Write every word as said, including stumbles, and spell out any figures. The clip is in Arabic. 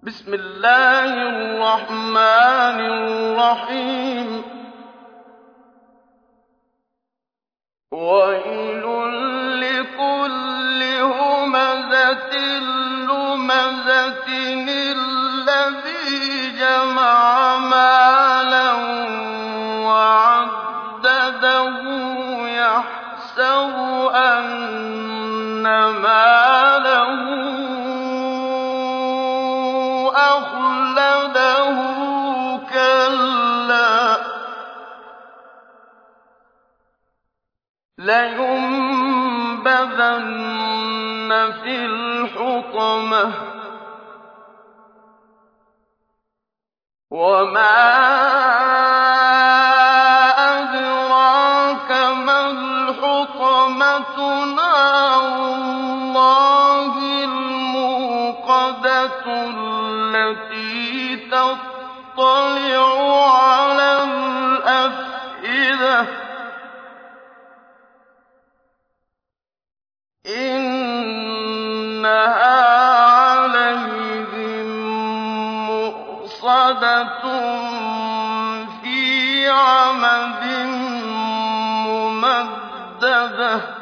بسم الله الرحمن الرحيم ويل لكل همزة لمزة الذي جمع مالا وعدده يحسب أن ماله أخلده كلا لينبذن في الحطمة وما أدراك ما الحطمة نار الله الموقدة التي تطلع على الأفئدة إنها عليهم مؤصدة في عمد ممددة